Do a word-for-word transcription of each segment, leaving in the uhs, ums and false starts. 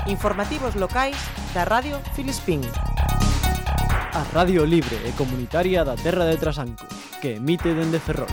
Informativos locais da Radio Filispín. A Radio Libre e Comunitaria da Terra de Trasancos, que emite dende Ferrol.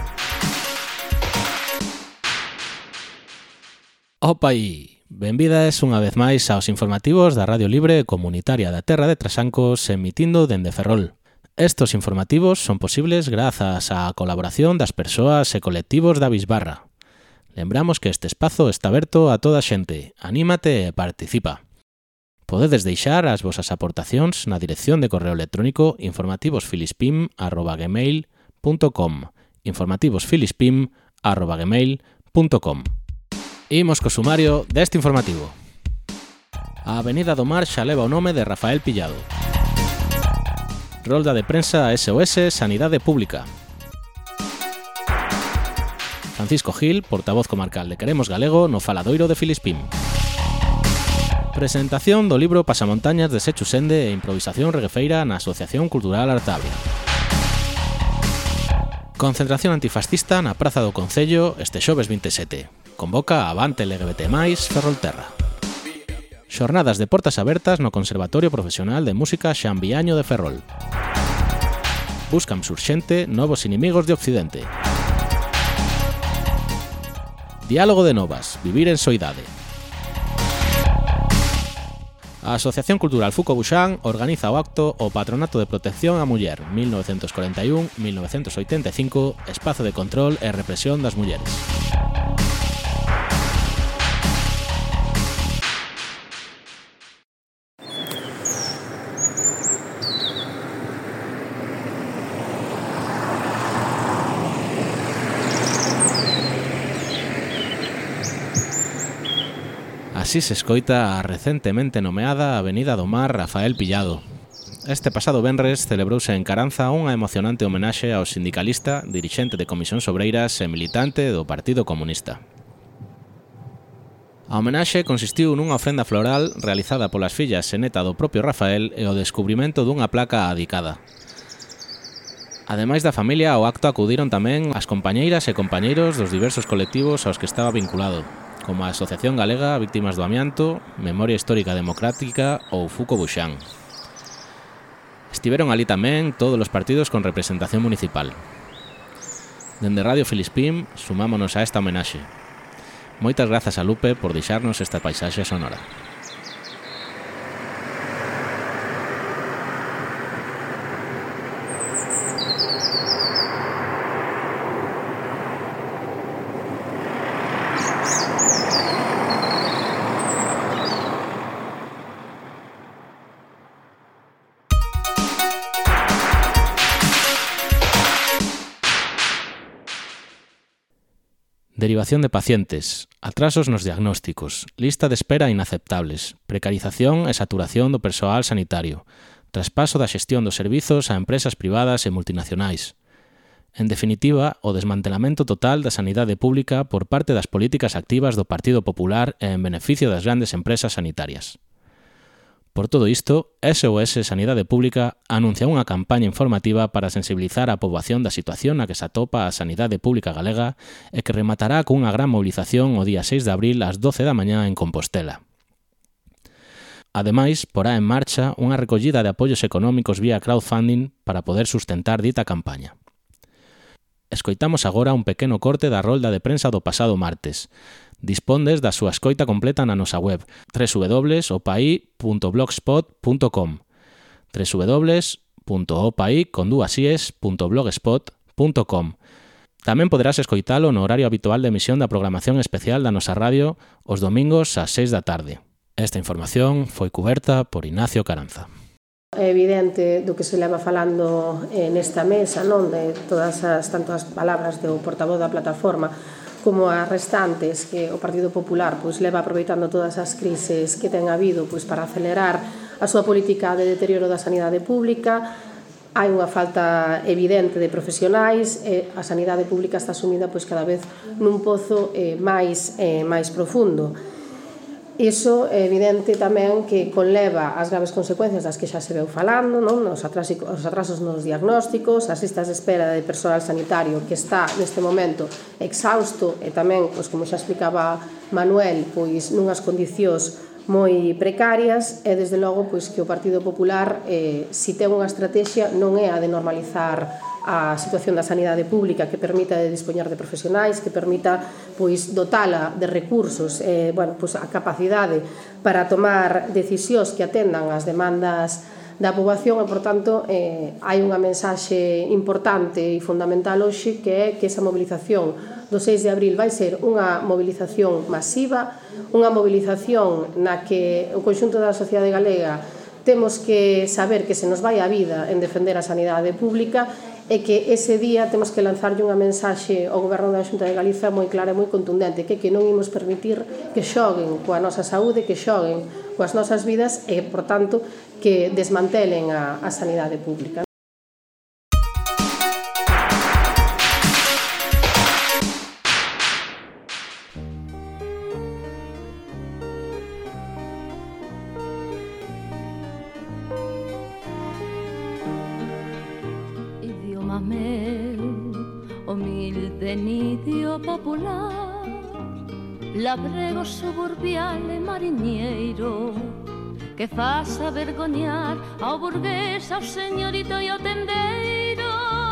Opa aí! Benvidas unha vez máis aos informativos da Radio Libre e Comunitaria da Terra de Trasancos emitindo dende Ferrol. Estos informativos son posibles grazas á colaboración das persoas e colectivos da Bisbarra. Lembramos que este espazo está aberto a toda a xente. Anímate e participa. Podedes deixar as vosas aportacións na dirección de correo electrónico informativosfilispim arroba gmail punto com informativosfilispim arroba gmail punto com. Imos co sumario deste informativo. A Avenida do Mar xa leva o nome de Rafael Pillado. Rolda de prensa S O S Sanidade Pública. Francisco Gil, portavoz comarcal de Queremos Galego no Faladoiro de Filispín. Presentación do libro Pasamontañas de Sechu Sende e improvisación reguefeira na Asociación Cultural Artabria. Concentración antifascista na Praza do Concello este xoves vinte e sete. Convoca a Avante L G B T máis, Ferrolterra. Xornadas de portas abertas no Conservatorio Profesional de Música Xan Viaño de Ferrol. Buscam urxente novos inimigos de Occidente. Diálogo de Novas, vivir en soidade. A Asociación Cultural Fuco Buxán organiza o acto O Patronato de Protección á Muller mil novecentos corenta e un a mil novecentos oitenta e cinco, espazo de control e represión das mulleres. Así se escoita a recentemente nomeada Avenida do Mar Rafael Pillado. Este pasado venres celebrouse en Caranza unha emocionante homenaxe ao sindicalista, dirixente de Comisións Obreiras e militante do Partido Comunista. A homenaxe consistiu nunha ofrenda floral realizada polas fillas e neta do propio Rafael e o descubrimento dunha placa adicada. Ademais da familia, ao acto acudiron tamén as compañeiras e compañeiros dos diversos colectivos aos que estaba vinculado, como a Asociación Galega Víctimas do Amianto, Memoria Histórica Democrática ou Fuco Buxán. Estiveron ali tamén todos os partidos con representación municipal. Dende Radio Filispín sumámonos a esta homenaxe. Moitas grazas a Lupe por deixarnos esta paisaxe sonora. Derivación de pacientes, atrasos nos diagnósticos, lista de espera inaceptables, precarización e saturación do persoal sanitario, traspaso da xestión dos servizos a empresas privadas e multinacionais. En definitiva, o desmantelamento total da sanidade pública por parte das políticas activas do Partido Popular e en beneficio das grandes empresas sanitarias. Por todo isto, S O S Sanidade Pública anuncia unha campaña informativa para sensibilizar a poboación da situación na que se atopa a sanidade pública galega e que rematará cunha gran movilización o día seis de abril ás doce da mañá en Compostela. Ademais, porá en marcha unha recollida de apoios económicos vía crowdfunding para poder sustentar dita campaña. Escoitamos agora un pequeno corte da rolda de prensa do pasado martes. Dispondes da súa escoita completa na nosa web w w w punto o p a i punto blogspot punto com w w w punto o p a i con dúas ies punto blogspot punto com. Tamén poderás escoitalo no horario habitual de emisión da programación especial da nosa radio os domingos ás seis da tarde. Esta información foi cuberta por Ignacio Caranza. É evidente do que se leva falando nesta mesa, non, de todas as tantas palabras do portavoz da plataforma como as restantes que o Partido Popular pois leva aproveitando todas as crises que ten habido pois para acelerar a súa política de deterioro da sanidade pública. Hai unha falta evidente de profesionais e a sanidade pública está sumida pois cada vez nun pozo eh, máis eh, máis profundo. Iso é evidente tamén que conleva as graves consecuencias das que xa se veu falando, non? Os, atrasos, os atrasos nos diagnósticos, as listas de espera de persoal sanitario que está neste momento exhausto e tamén, pois, como xa explicaba Manuel, pois nunhas condicións moi precarias e desde logo pois que o Partido Popular eh, si ten unha estrategia non é a de normalizar a situación da sanidade pública que permita de dispoñar de profesionais, que permita pois dotala de recursos, eh, bueno, pois a capacidade para tomar decisións que atendan as demandas da poboación e, por tanto, eh, hai unha mensaxe importante e fundamental hoxe que é que esa mobilización do seis de abril vai ser unha mobilización masiva, unha mobilización na que o conxunto da sociedade galega temos que saber que se nos vai a vida en defender a sanidade pública e que ese día temos que lanzarlle unha mensaxe ao Goberno da Xunta de Galiza moi clara e moi contundente, que que non imos permitir que xoguen coa nosa saúde, que xoguen coas nosas vidas e, por tanto, que desmantelen a, a sanidade pública. Popular, labrego suburbial e mariñeiro que faz avergoñar ao burgués, ao señorito e ao tendeiro.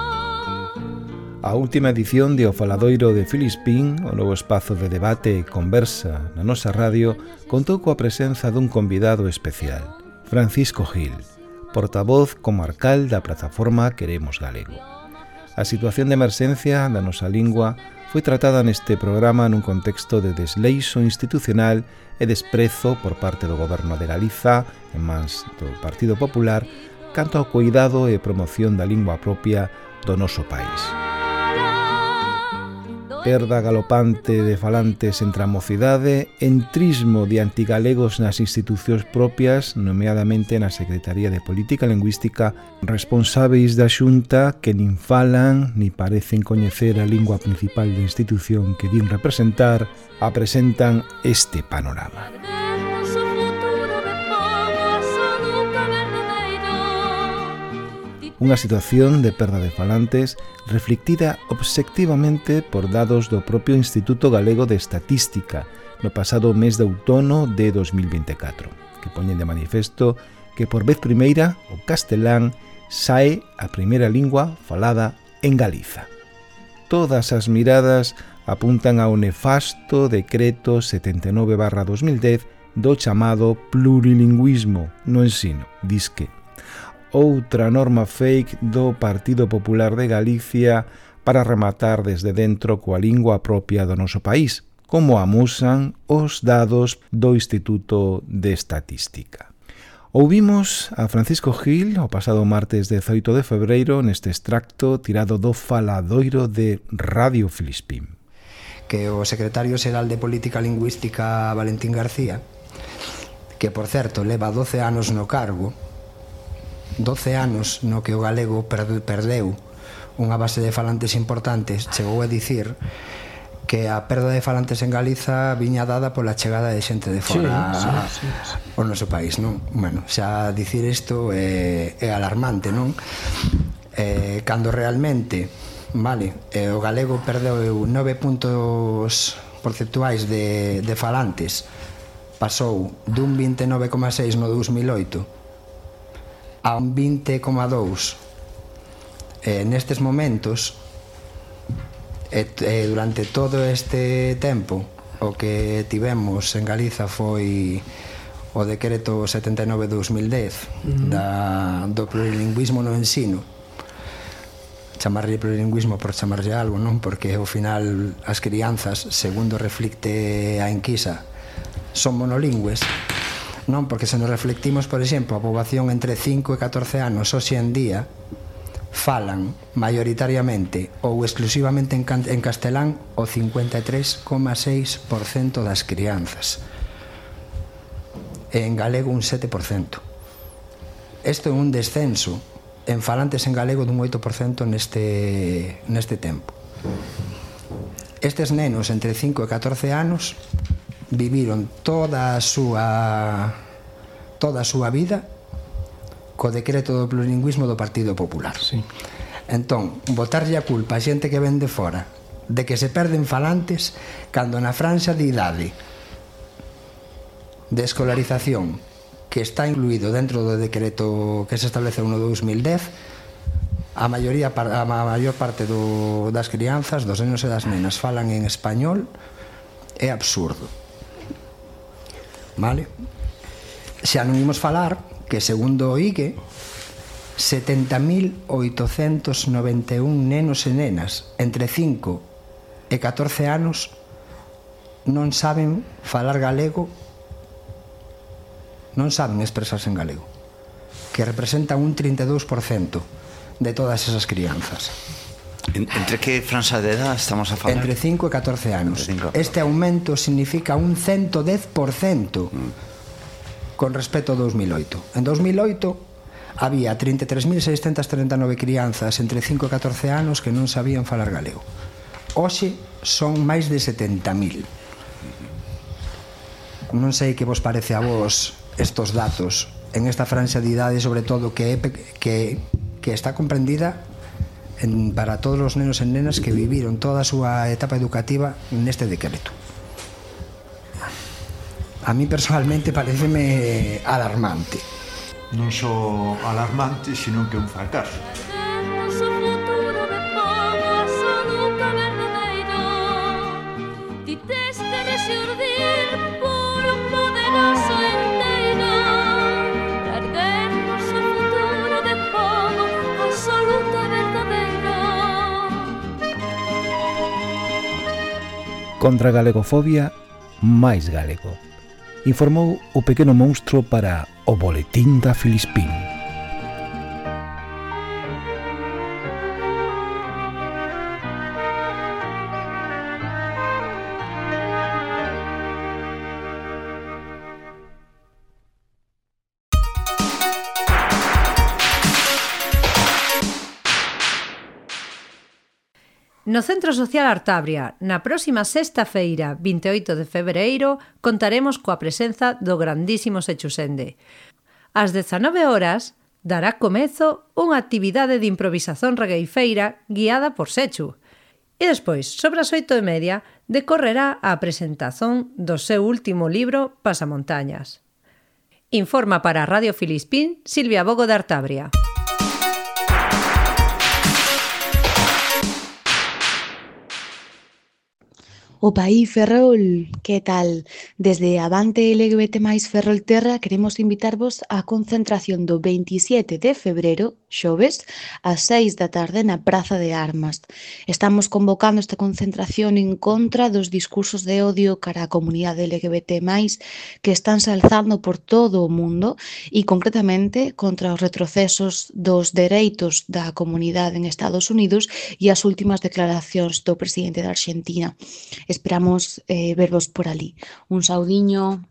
A última edición de O Faladoiro de Filispín, o novo espazo de debate e conversa na nosa radio, contou coa presenza dun convidado especial, Francisco Gil, portavoz comarcal da plataforma Queremos Galego. A situación de emerxencia da nosa lingua foi tratada neste programa nun contexto de desleixo institucional e desprezo por parte do Goberno de Galiza, en mans do Partido Popular, canto ao cuidado e promoción da lingua propia do noso país. Perda galopante de falantes entre a mocidade, entrismo de antigalegos nas institucións propias, nomeadamente na Secretaría de Política Lingüística, responsáveis da Xunta que nin falan ni parecen coñecer a lingua principal da institución que din representar, apresentan este panorama. Unha situación de perda de falantes reflectida obxectivamente por dados do propio Instituto Galego de Estatística no pasado mes de outono de dos mil vinte e catro, que poñen de manifesto que por vez primeira o castelán sae a primeira lingua falada en Galiza. Todas as miradas apuntan ao nefasto decreto setenta e nove barra dos mil dez do chamado plurilingüismo no ensino, disque. Outra norma fake do Partido Popular de Galicia para rematar desde dentro coa lingua propia do noso país, como amusan os dados do Instituto de Estatística. Ouvimos a Francisco Gil o pasado martes dezoito de febreiro neste extracto tirado do Faladoiro de Radio Filispín. Que o secretario xeral de Política Lingüística, Valentín García, que por certo leva doce anos no cargo, doce anos no que o galego perdeu unha base de falantes importantes, chegou a dicir que a perda de falantes en Galiza viña dada pola chegada de xente de fora sí, sí, sí, sí. ao noso país, non? Bueno, xa dicir isto é, é alarmante, non? Eh, cando realmente, vale, eh, o galego perdeu nove puntos percentuais de, de falantes, pasou dun vinte e nove coma seis no dous mil oito a un vinte coma dous eh, nestes momentos e, e durante todo este tempo o que tivemos en Galiza foi o decreto setenta e nove barra dos mil dez uh-huh. da, do plurilingüismo no ensino. Chamarlle plurilingüismo por chamarlle algo, non? Porque ao final as crianzas, segundo reflicte a enquisa, son monolingües, non? Porque se nos reflectimos, por exemplo, a poboación entre cinco e catorce anos hoxe en día falan maioritariamente ou exclusivamente en, en castelán o cincuenta e tres coma seis por cento das crianzas e en galego un sete por cento. Isto é un descenso en falantes en galego dun oito por cento neste, neste tempo. Estes nenos entre cinco e catorce anos viviron toda a súa toda a súa vida co decreto do plurilingüismo do Partido Popular. Sí. Entón, botarlle a culpa a xente que ven de fora de que se perden falantes cando na franxa de idade de escolarización que está incluído dentro do decreto que se estableceu no dos mil dez, a maioría a maior parte do, das crianzas, dos nenos e das nenas falan en español, é absurdo. Vale? Xa non imos falar que segundo o I G E setenta mil oitocentos noventa e un nenos e nenas entre cinco e catorce anos non saben falar galego, non saben expresarse en galego, que representan un trinta e dous por cento de todas esas crianzas. Entre que franja de edad estamos a falar? Entre cinco e catorce anos. Este aumento significa un ciento dez por cento con respecto ao dos mil oito. En dos mil oito había trinta e tres mil seiscentas trinta e nove crianzas entre cinco e catorce anos que non sabían falar galego. Hoxe son máis de setenta mil. Non sei que vos parece a vos estos datos en esta franja de idade, sobre todo que, que, que está comprendida en, para todos os nenos e nenas que viviron toda a súa etapa educativa neste decreto. A mí personalmente pareceme alarmante. Non só alarmante, sino que é un fracaso. Contra a galegofobia, máis galego. Informou o pequeno monstro para o Boletín da Filispín. No Centro Social Artabria, na próxima sexta feira, vinte e oito de febreiro, contaremos coa presenza do grandísimo Sechusende. Ás dezanove horas, dará comezo unha actividade de improvisación regueifeira guiada por Sechu. E despois, sobre as oito e media, decorrerá a presentación do seu último libro, Pasamontañas. Informa para Radio Filispín, Silvia Bogo de Artabria. O País Ferrol, que tal? Desde Avante L G B T máis Ferrolterra queremos invitarvos á concentración do veintisiete de febreiro, xoves, ás seis da tarde na Praza de Armas. Estamos convocando esta concentración en contra dos discursos de odio cara á comunidade L G B T máis que están se alzando por todo o mundo e concretamente contra os retrocesos dos dereitos da comunidade en Estados Unidos e as últimas declaracións do presidente da Argentina. Esperamos eh, vervos por ali. Un saudiño.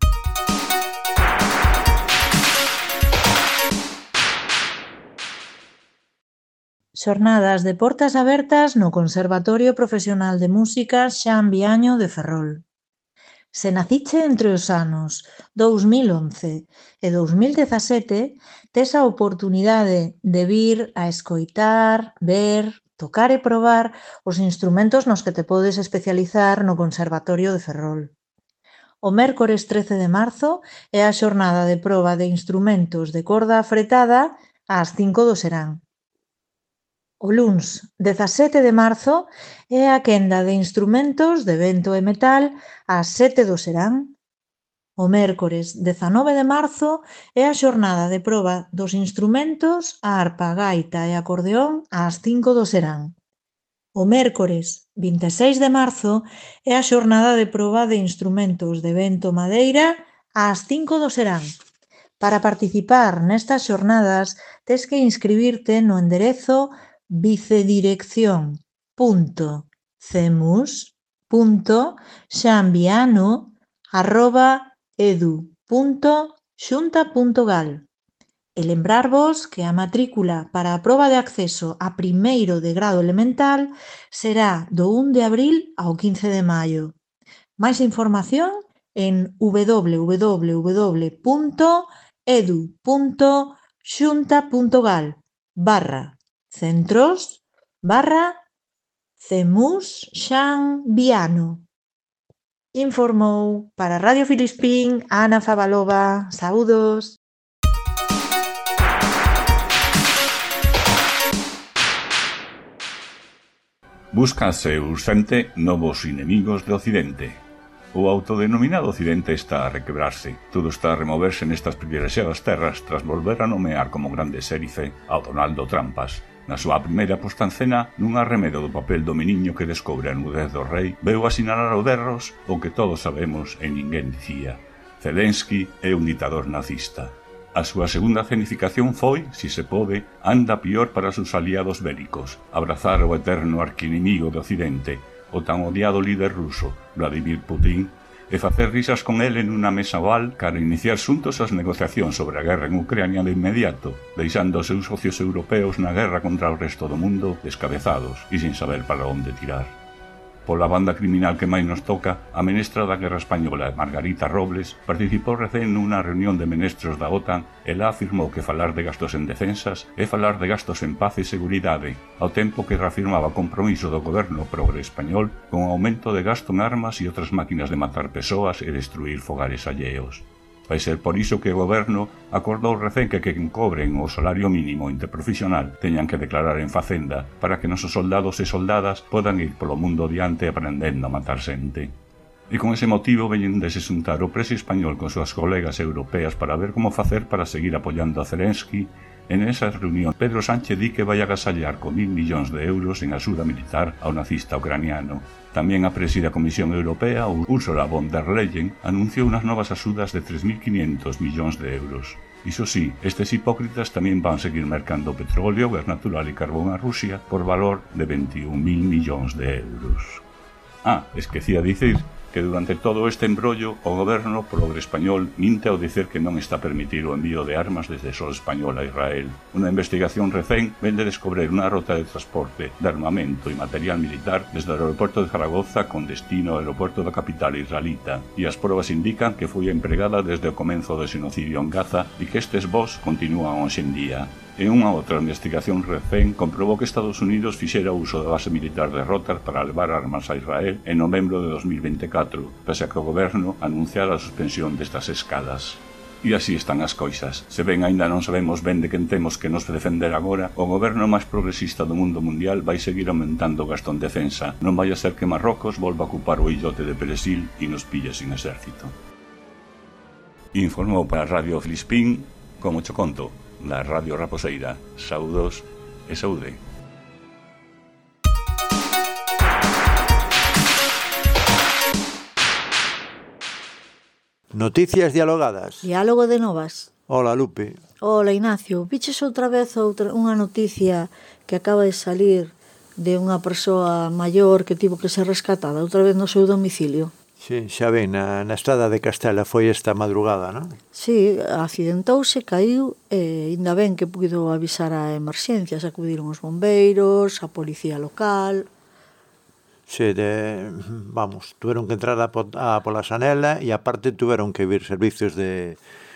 Xornadas de portas abertas no Conservatorio Profesional de Música Xan Viaño de Ferrol. Se naciche entre os anos dous mil once e dous mil dezasete, tes a oportunidade de vir a escoitar, ver, tocar e probar os instrumentos nos que te podes especializar no Conservatorio de Ferrol. O mércores trece de marzo é a xornada de proba de instrumentos de corda afretada ás cinco do serán. O luns dezasete de marzo é a quenda de instrumentos de vento e metal ás sete do serán. O mércores dezanove de marzo é a xornada de proba dos instrumentos a arpa, gaita e acordeón ás cinco do serán. O mércores vinte e seis de marzo é a xornada de proba de instrumentos de vento madeira ás cinco do serán. Para participar nestas xornadas tes que inscribirte no enderezo vicedirección punto cemus punto xanviano arroba edu punto xunta punto gal. E lembrarvos que a matrícula para a proba de acceso a primeiro de grado elemental será do un de abril ao quince de maio. Máis información en w w w punto edu punto xunta punto gal barra centros barra cemus xanviano. Informou para Radio Filispín Ana Favalova. Saúdos. Búscanse urxente novos inimigos de Occidente. O autodenominado Occidente está a requebrarse. Todo está a removerse nestas privilexiadas terras tras volver a nomear como grande xérife ao Donaldo Trampas. Na súa primeira posta en cena, nun arremedo do papel do meniño que descobre a nudez do rei, veu asinalar ao berros o que todos sabemos e ninguén dicía. Zelensky é un ditador nazista. A súa segunda cenificación foi, si se pode, anda pior para sus aliados bélicos, abrazar o eterno arquinimigo de Occidente, o tan odiado líder ruso, Vladimir Putin, e facer risas con ele nunha mesa oval para iniciar xuntos as negociacións sobre a guerra en Ucrania de inmediato, deixando os seus socios europeos na guerra contra o resto do mundo descabezados e sin saber para onde tirar. Pola banda criminal que máis nos toca, a ministra da Guerra Española, Margarita Robles, participou recén nunha reunión de ministros da OTAN e lá afirmou que falar de gastos en defensas é falar de gastos en paz e seguridade, ao tempo que reafirmaba o compromiso do goberno progre español con aumento de gasto en armas e outras máquinas de matar persoas e destruir fogares alleos. Vai ser por iso que o goberno acordou recén que quen cobren o salario mínimo interprofesional teñan que declarar en Facenda para que nosos soldados e soldadas podan ir polo mundo diante aprendendo a matar xente. E con ese motivo veñen de se xuntar o presi español con súas colegas europeas para ver como facer para seguir apoiando a Zelensky. En esa reunión, Pedro Sánchez di que vai agasallar con mil millóns de euros en axuda militar ao nazista ucraniano. Tamén a presi da Comisión Europea, Ursula von der Leyen, anunciou unhas novas axudas de tres mil quinientos millóns de euros. Iso sí, estes hipócritas tamén van seguir mercando petróleo, gas natural e carbón a Rusia por valor de veintiún mil millóns de euros. Ah, esquecía dicir que durante todo este embrollo o goberno progre español minte ao dicer que non está a permitir o envío de armas desde Sol español a Israel. Unha investigación recén vende descobrir unha rota de transporte de armamento e material militar desde o aeroporto de Zaragoza con destino ao aeroporto da capital israelita, e as probas indican que foi empregada desde o comenzo do xenocidio en Gaza e que estes voos continúan hoxe en día. E unha outra investigación recén comprobou que Estados Unidos fixera uso da base militar de Rotar para levar armas a Israel en novembro de dos mil veinticuatro, pese a que o goberno anunciara a suspensión destas escadas. E así están as coisas. Se ben aínda non sabemos ben de quen temos que nos defender agora, o goberno máis progresista do mundo mundial vai seguir aumentando o gasto en defensa. Non vai a ser que Marrocos volva a ocupar o illote de Perejil e nos pille sin exército. Informou para Radio Filispín, como cho conto, da Radio Raposeira. Saúdos e saúde. Noticias dialogadas. Diálogo de novas. Hola, Lupe. Hola, Ignacio. Viches outra vez outra unha noticia que acaba de salir de unha persoa maior que tivo que ser rescatada outra vez no seu domicilio? Sí, xa ven, na, na estrada de Castela foi esta madrugada, non? Sí, accidentouse, caiu, e ainda ben que puido avisar a emerxencias, acudiron os bombeiros, a policía local. Sí, de, vamos, tuveron que entrar a, a pola xanela e aparte tuveron que vir servicios de,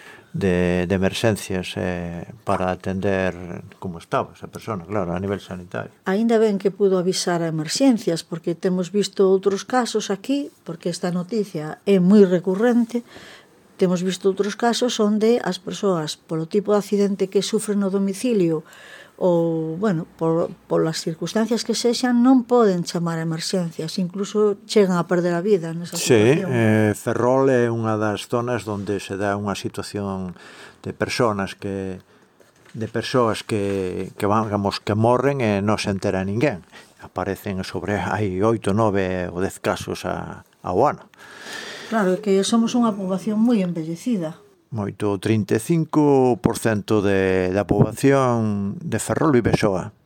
de, de emerxencias eh, para atender como estaba esa persona, claro, a nivel sanitario. Ainda ben que pudo avisar a emerxencias, porque temos visto outros casos aquí, porque esta noticia é moi recurrente, temos visto outros casos onde as persoas, polo tipo de accidente que sufren no domicilio, ou, bueno, por, por as circunstancias que sexan, non poden chamar a emerxencias, incluso chegan a perder a vida nesa situación. Sí, eh, Ferrol é unha das zonas onde se dá unha situación de personas que de persoas que, que vamos, que morren e non se entera ninguén. Aparecen sobre, hai oito, nove ou dez casos a, ao ano. Claro, que somos unha poboación moi envellecida. Moito, trinta e cinco por cento de, da poboación de Ferrol vive soa.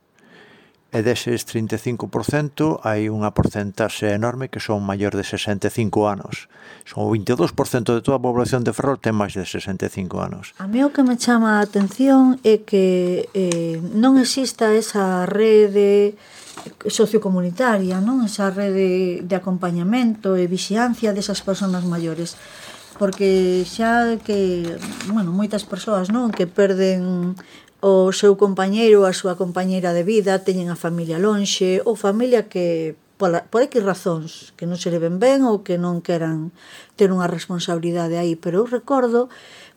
E deses trinta e cinco por cento hai unha porcentaxe enorme que son maior de sesenta e cinco anos. Son o vinte e dous por cento de toda a población de Ferrol ten máis de sesenta e cinco anos. A mí o que me chama a atención é que eh, non exista esa rede sociocomunitaria, non? Esa rede de acompañamento e vixiancia desas persoas maiores. Porque xa que, bueno, moitas persoas, non, que perden o seu compañeiro, a súa compañeira de vida, teñen a familia lonxe, ou familia que por, por X razóns, que non se le ven ben ou que non queran ter unha responsabilidade aí. Pero eu recordo,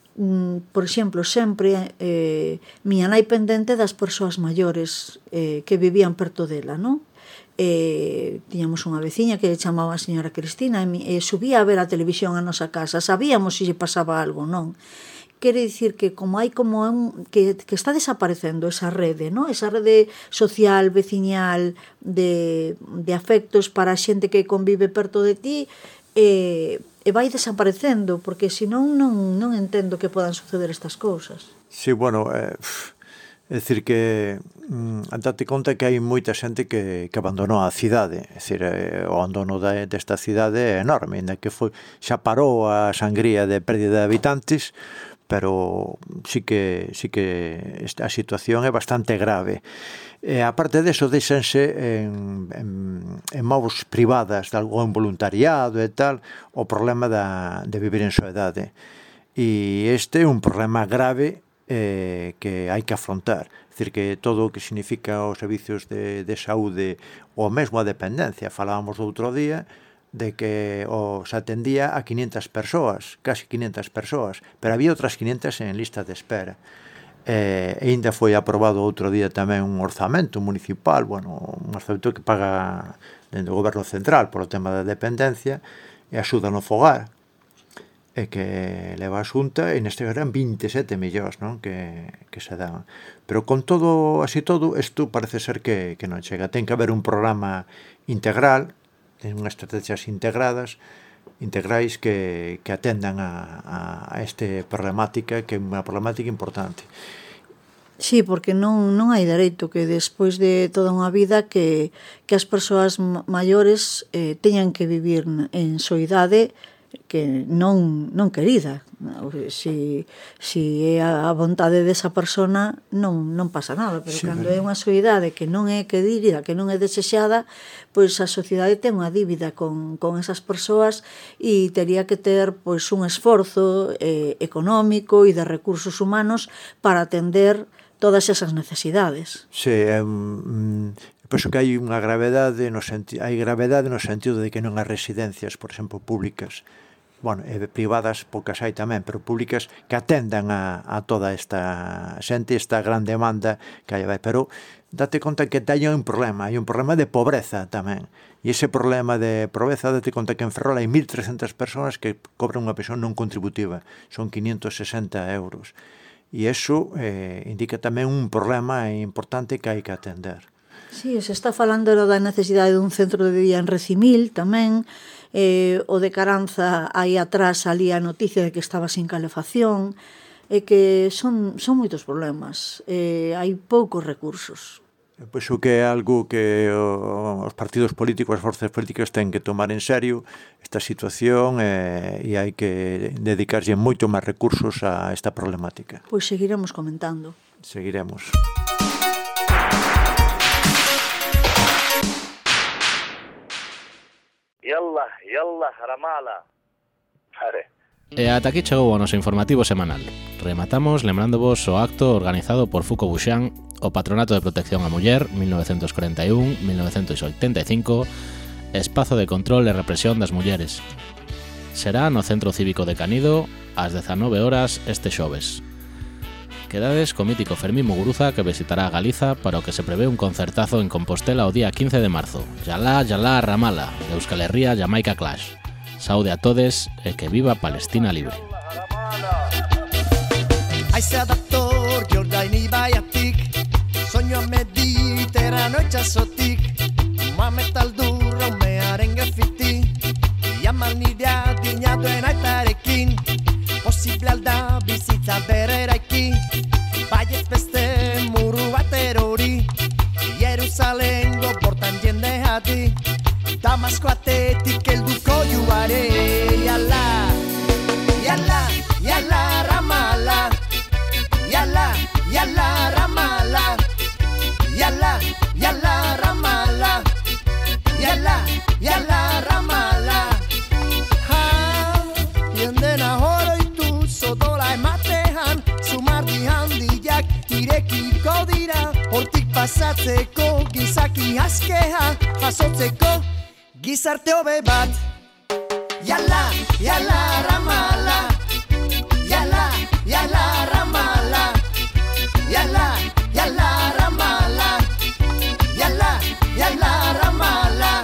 por exemplo, sempre eh, miña nai pendente das persoas maiores eh, que vivían perto dela, non? Eh, tiñamos unha veciña que chamaba a señora Cristina e, e subía a ver a televisión a nosa casa, sabíamos se lle pasaba algo, non? Quere dicir que como hai como un, que, que está desaparecendo esa rede, non? Esa rede social, veciñal de, de afectos para a xente que convive perto de ti, e, e vai desaparecendo, porque senón non, non entendo que podan suceder estas cousas. Sí, bueno, eh, é dicir que mm, date conta que hai moita xente que, que abandonou a cidade, é dicir, eh, o abandono de, desta cidade é enorme, ainda que foi, xa parou a sangría de pérdida de habitantes, pero sí que, sí que a situación é bastante grave. E aparte deso, deixanse en, en, en mãos privadas de algo en voluntariado e tal, o problema da, de vivir en soedade. E este é un problema grave eh, que hai que afrontar. É dicir, que todo o que significa os servicios de, de saúde ou mesmo a dependencia, falábamos outro día, de que os atendía a quinientas persoas, casi quinientas persoas, pero había outras quinientas en lista de espera. E ainda foi aprobado outro día tamén un orzamento municipal, bueno, un orzamento que paga dentro do goberno central polo tema da dependencia e axuda no fogar, e que leva a Xunta, e neste eran vinte e sete millóns, non? Que, que se daban. Pero con todo, así todo, isto parece ser que, que non chega. Ten que haber un programa integral, ten unhas estrategias integradas, integrais que, que atendan a, a, a esta problemática, que é unha problemática importante. Sí, porque non, non hai dereito que despois de toda unha vida que, que as persoas maiores eh, teñan que vivir en soidade que non, non querida. Si, si é a vontade desa persona non, non pasa nada, pero sí, cando é unha soidade que non é querida, que non é desexada, pois a sociedade ten unha dívida con, con esas persoas e tería que ter pois un esforzo eh, económico e de recursos humanos para atender todas esas necesidades. Sí, é un... penso que hai unha gravedade no senti- hai gravedade no sentido de que non hai residencias, por exemplo, públicas, bueno, e privadas poucas hai tamén, pero públicas que atendan a, a toda esta xente, esta gran demanda que hai, pero date conta que hai un problema, hai un problema de pobreza tamén, e ese problema de pobreza, date conta que en Ferrol hai mil trescentas persoas que cobran unha pensión non contributiva, son quinientos sesenta euros, e iso eh, indica tamén un problema importante que hai que atender. Sí, se está falando da necesidade dun centro de día en Recimil tamén, eh, o de Caranza aí atrás salía a noticia de que estaba sin calefacción, e que son, son moitos problemas, eh, hai poucos recursos. Pois o que é algo que o, os partidos políticos, as forzas políticas ten que tomar en serio esta situación eh, e hai que dedicarlle moito máis recursos a esta problemática. Pois seguiremos comentando. Seguiremos. Yalla, yalla, Ramala. Pare. E ata aquí chegou o noso informativo semanal. Rematamos lembrándovos o acto organizado por Fuco Buxán, o Patronato de Protección á Muller, mil novecientos corenta e un a mil novecientos oitenta e cinco, Espazo de Control e Represión das Mulleres. Será no Centro Cívico de Canido ás dezanove horas este xoves. Quedades co mítico Fermín Muguruza, que visitará Galiza para o que se prevé un concertazo en Compostela o día quince de marzo. Yalá, yalá, Ramala, de Euskal Herria, Jamaica Clash. Saúde a todes e que viva Palestina libre. Aize adaptor, Jordaini baiatik, soinua mediterrano itxasotik, mametaldurra umearen gefiti, jaman nidea dinatuen aitarekin, posible alda bizitza bereraiki, baiet beste muru bat erori, Jerusalengo portan jende hadi, Damasko atetik helduko juare, yala, yala, yala, Ramala, yala, yala, Ramala, yala, yala, Ramala, yala, yala, Ramala. Ha, jende nahoro itu sodola ematean, sumardi handiak irekiko dira, hortik pasatzeko gizaki askeha jasotzeko. Gizarte hobe bat, yala, yala, ramala, yala, yala, ramala, yala, yala, ramala, yala, yala, ramala.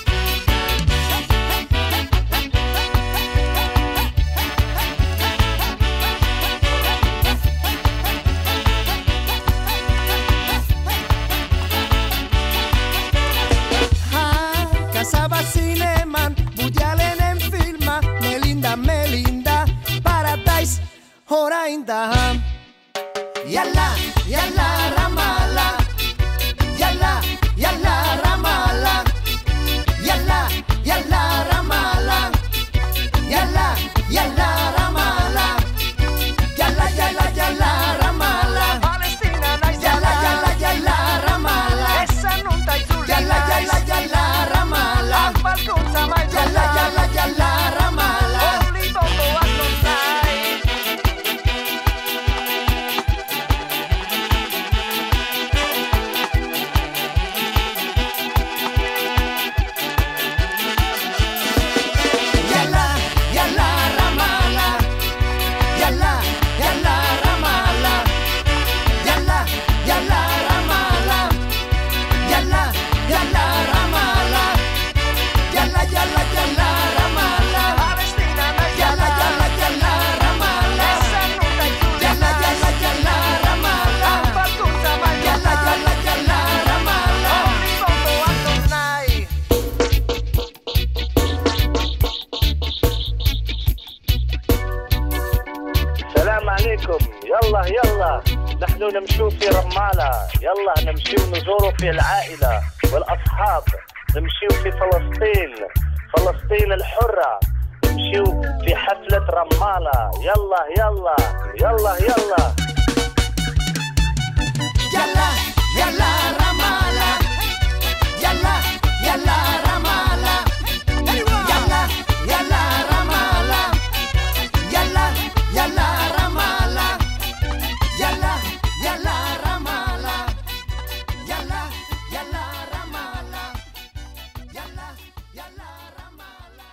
Kasaba Cineman, Woody Allen en filma, Melinda, Melinda, Paradise, orain da. Yala, yala, ramala, yala, yala, ramala, yala, yala, ramala, yala, yala, ramala, yala, yala, yala, ramala, Palestina, yala, yala, yala, ramala, esa non ta yala, yala, yala, ramala, yala, yala, yala, ramala, only bongo ascoltai. Yala, yala, ramala, yala, yala, ramala, yala, yala, ramala, yala, yala, ramala, yala, yala, yala, ramala, Palestina, yala, yala, yala, ramala, yala, yala, yala, ramala, yala, yala, yala, ramala, السلام عليكم. يلا يلا نحن نمشي في رمالة، يلا نمشي ونزوروا في العائلة والأصحاب، نمشي في فلسطين، فلسطين الحرة، نمشي في حفلة رمالة. يلا يلا يلا يلا yala, yala, ramala, yala, yala, ramala, yala, yala, ramala, yala, yala, ramala, yala, yala, ramala, yala, yala, ramala, yala, yala, ramala.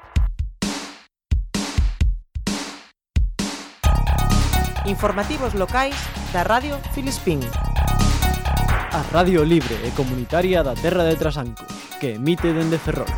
Informativos locais da Radio Filispín. A Radio Libre e Comunitaria da Terra de Trasancos, que emite dende Ferrol.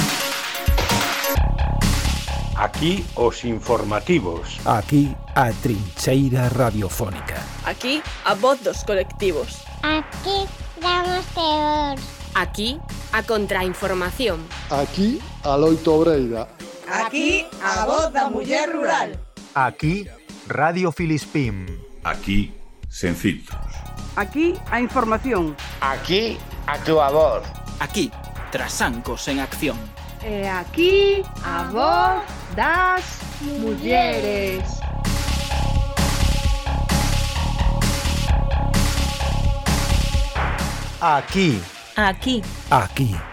Aquí os informativos. Aquí a trincheira radiofónica. Aquí a voz dos colectivos. Aquí damos teor. Aquí a contrainformación. Aquí a loito obreira. Aquí a voz da muller rural. Aquí Radio Filispín. Aquí Sencitos. Aquí a información. Aquí a túa voz. Aquí Trasancos en acción. E aquí a voz das mulleres. Aquí. Aquí. Aquí.